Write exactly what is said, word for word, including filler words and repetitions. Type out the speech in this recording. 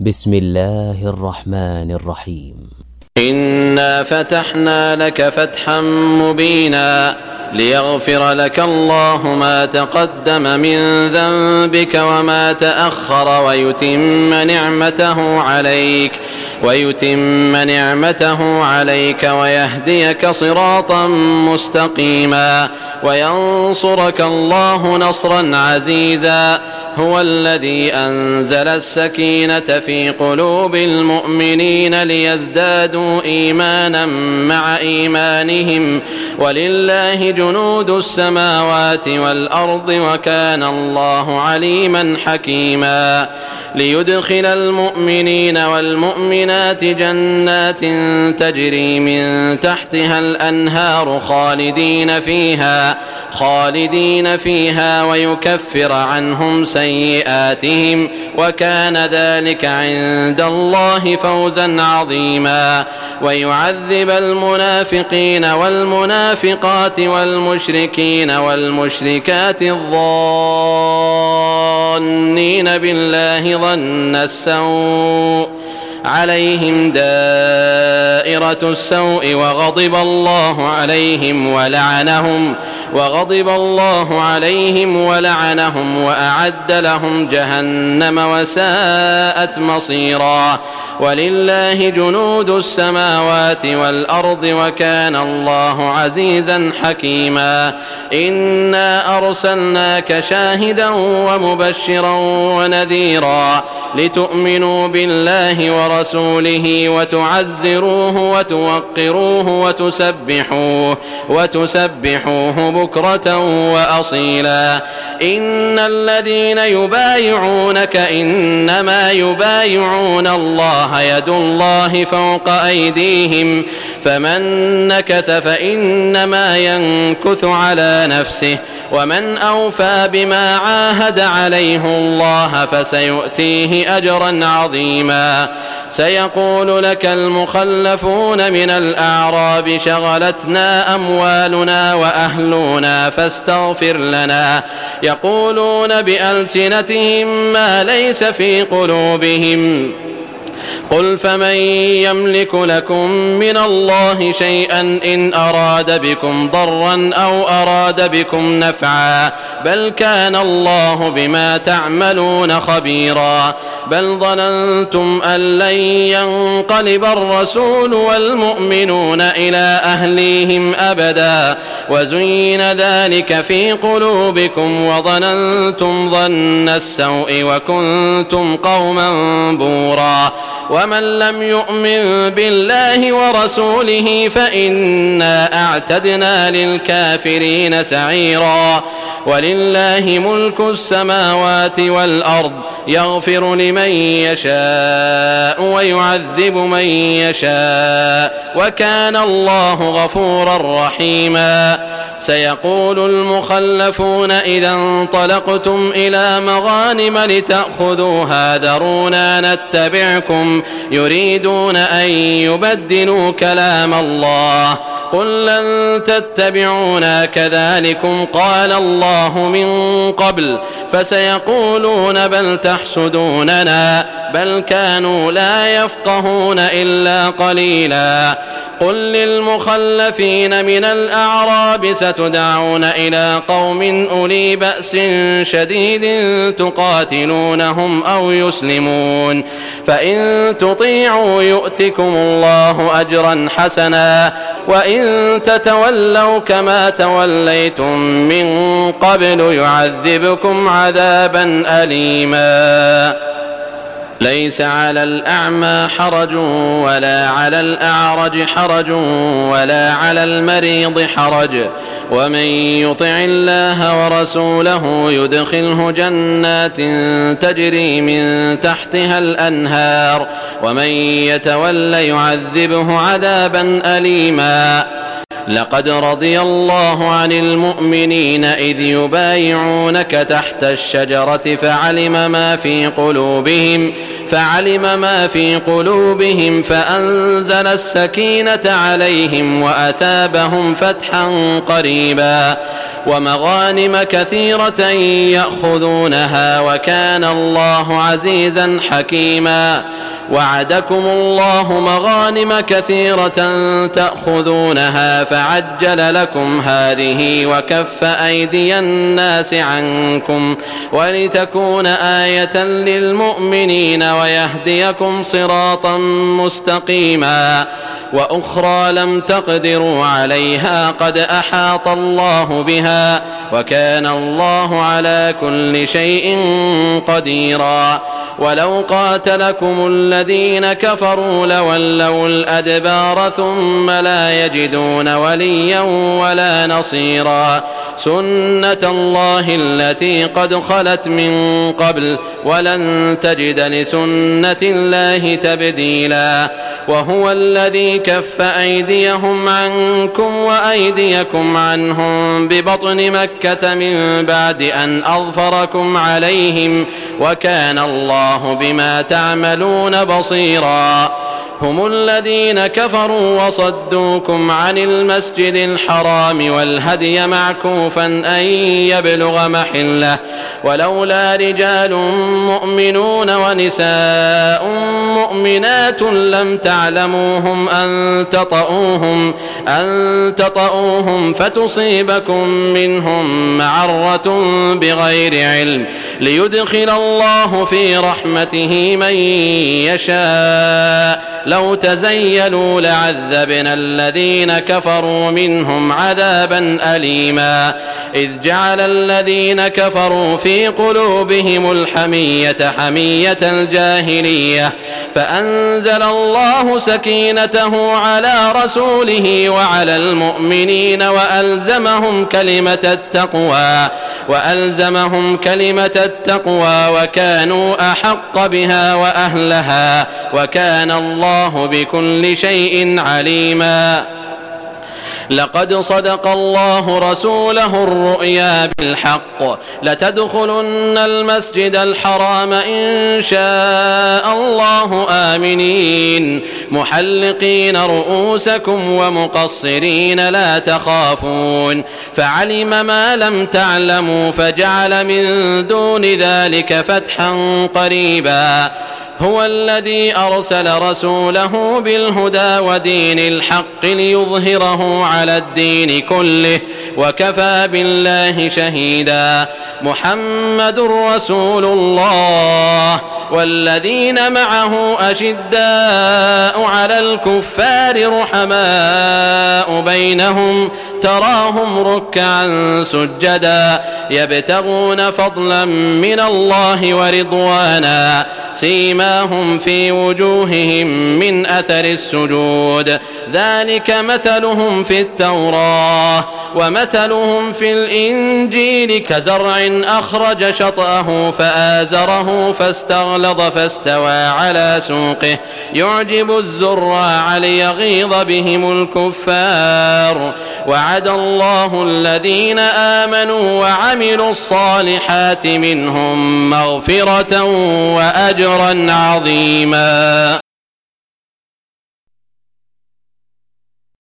بسم الله الرحمن الرحيم. إنا فتحنا لك فتحا مبينا ليغفر لك الله ما تقدم من ذنبك وما تأخر ويتم نعمته عليك ويتم نعمته عليك ويهديك صراطا مستقيما وينصرك الله نصرا عزيزا. هو الذي أنزل السكينة في قلوب المؤمنين ليزدادوا إيمانا مع إيمانهم ولله جنود السماوات والأرض وكان الله عليما حكيما. ليدخل المؤمنين والمؤمنات جنات تجري من تحتها الأنهار خالدين فيها خالدين فيها ويكفر عنهم سيئاتهم وكان ذلك عند الله فوزا عظيما. ويعذب المنافقين والمنافقات والمشركين والمشركات الظانين بالله ظن السوء عليهم دائرة السوء وغضب الله عليهم ولعنهم وغضب الله عليهم ولعنهم وأعد لهم جهنم وساءت مصيرا. ولله جنود السماوات والأرض وكان الله عزيزا حكيما. إنا أرسلناك شاهدا ومبشرا ونذيرا لتؤمنوا بالله ورسوله وتعزروه وتوقروه وتسبحوه وتسبحوه بكرة وأصيلا. إن الذين يبايعونك إنما يبايعون الله يد الله فوق أيديهم فمن نكث فإنما ينكث على نفسه ومن أوفى بما عاهد عليه الله فسيؤتيه أجرا عظيما. سيقول لك المخلفون من الأعراب شغلتنا أموالنا وأهلنا فاستغفر لنا يقولون بألسنتهم ما ليس في قلوبهم قل فمن يملك لكم من الله شيئا إن أراد بكم ضرا أو أراد بكم نفعا بل كان الله بما تعملون خبيرا. بل ظننتم أن لن ينقلب الرسول والمؤمنون إلى أهليهم أبدا وزين ذلك في قلوبكم وظننتم ظن السوء وكنتم قوما بورا. ومن لم يؤمن بالله ورسوله فإنا أعتدنا للكافرين سعيرا. ولله ملك السماوات والأرض يغفر لمن يشاء ويعذب من يشاء وكان الله غفورا رحيما. سيقول المخلفون إذا انطلقتم إلى مغانم لتأخذوها ذرونا نتبعكم يريدون أن يبدلوا كلام الله قل لن تتبعونا كذلكم قال الله من قبل فسيقولون بل تحسدوننا بل كانوا لا يفقهون إلا قليلا. قل للمخلفين من الأعراب ستدعون إلى قوم أولي بأس شديد تقاتلونهم أو يسلمون فإن تطيعوا يؤتكم الله أجرا حسنا وإن تتولوا كما توليتم من قبل يعذبكم عذابا أليما. ليس على الأعمى حرج ولا على الأعرج حرج ولا على المريض حرج ومن يطع الله ورسوله يدخله جنات تجري من تحتها الأنهار ومن يتول يعذبه عذابا أليما. لقد رضي الله عن المؤمنين إذ يبايعونك تحت الشجرة فعلم ما في قلوبهم فعلم ما في قلوبهم فأنزل السكينة عليهم وأثابهم فتحا قريبا. ومغانم كثيرة يأخذونها وكان الله عزيزا حكيما. وعدكم الله مغانم كثيرة تأخذونها فعجل لكم هذه وكف أيدي الناس عنكم ولتكون آية للمؤمنين ويهديكم صراطا مستقيما. وأخرى لم تقدروا عليها قد أحاط الله بها وكان الله على كل شيء قديرا. ولو قاتلكم الذين كفروا لولوا الأدبار ثم لا يجدون وليا ولا نصيرا. سنة الله التي قد خلت من قبل ولن تجد لسنة الله تبديلا. وهو الذي كف أيديهم عنكم وأيديكم عنهم ببطن مكة من بعد أن أظفركم عليهم وكان الله بما تعملون بصيرا. هم الذين كفروا وصدوكم عن المسجد الحرام والهدي معكوفا أن يبلغ محله ولولا رجال مؤمنون ونساء مؤمنات لم تعلموهم أن تطؤوهم, أن تطؤوهم فتصيبكم منهم معرة بغير علم ليدخل الله في رحمته من يشاء. لو تزيلوا لعذبنا الذين كفروا منهم عذابا أليما. إذ جعل الذين كفروا في قلوبهم الحمية حمية الجاهلية فأنزل الله سكينته على رسوله وعلى المؤمنين وألزمهم كلمة التقوى وألزمهم كلمة التقوى وكانوا أحق بها وأهلها وكان الله بكل شيء عليما. لقد صدق الله رسوله الرؤيا بالحق لتدخلن المسجد الحرام إن شاء الله آمنين محلقين رؤوسكم ومقصرين لا تخافون فعلم ما لم تعلموا فجعل من دون ذلك فتحا قريبا. هو الذي أرسل رسوله بالهدى ودين الحق ليظهره على الدين كله وكفى بالله شهيدا. محمد رسول الله والذين معه أشداء على الكفار رحماء بينهم تراهم ركعا سجدا يبتغون فضلا من الله ورضوانا سيماهم في وجوههم من أثر السجود ذلك مثلهم في التوراة ومثلهم في الإنجيل كزرع أخرج شطأه فآزره فاستغلظ فاستوى على سوقه يعجب الزراع ليغيظ بهم الكفار. وعد الله الذين آمنوا وعملوا الصالحات منهم مغفرة وأجرا عظيما.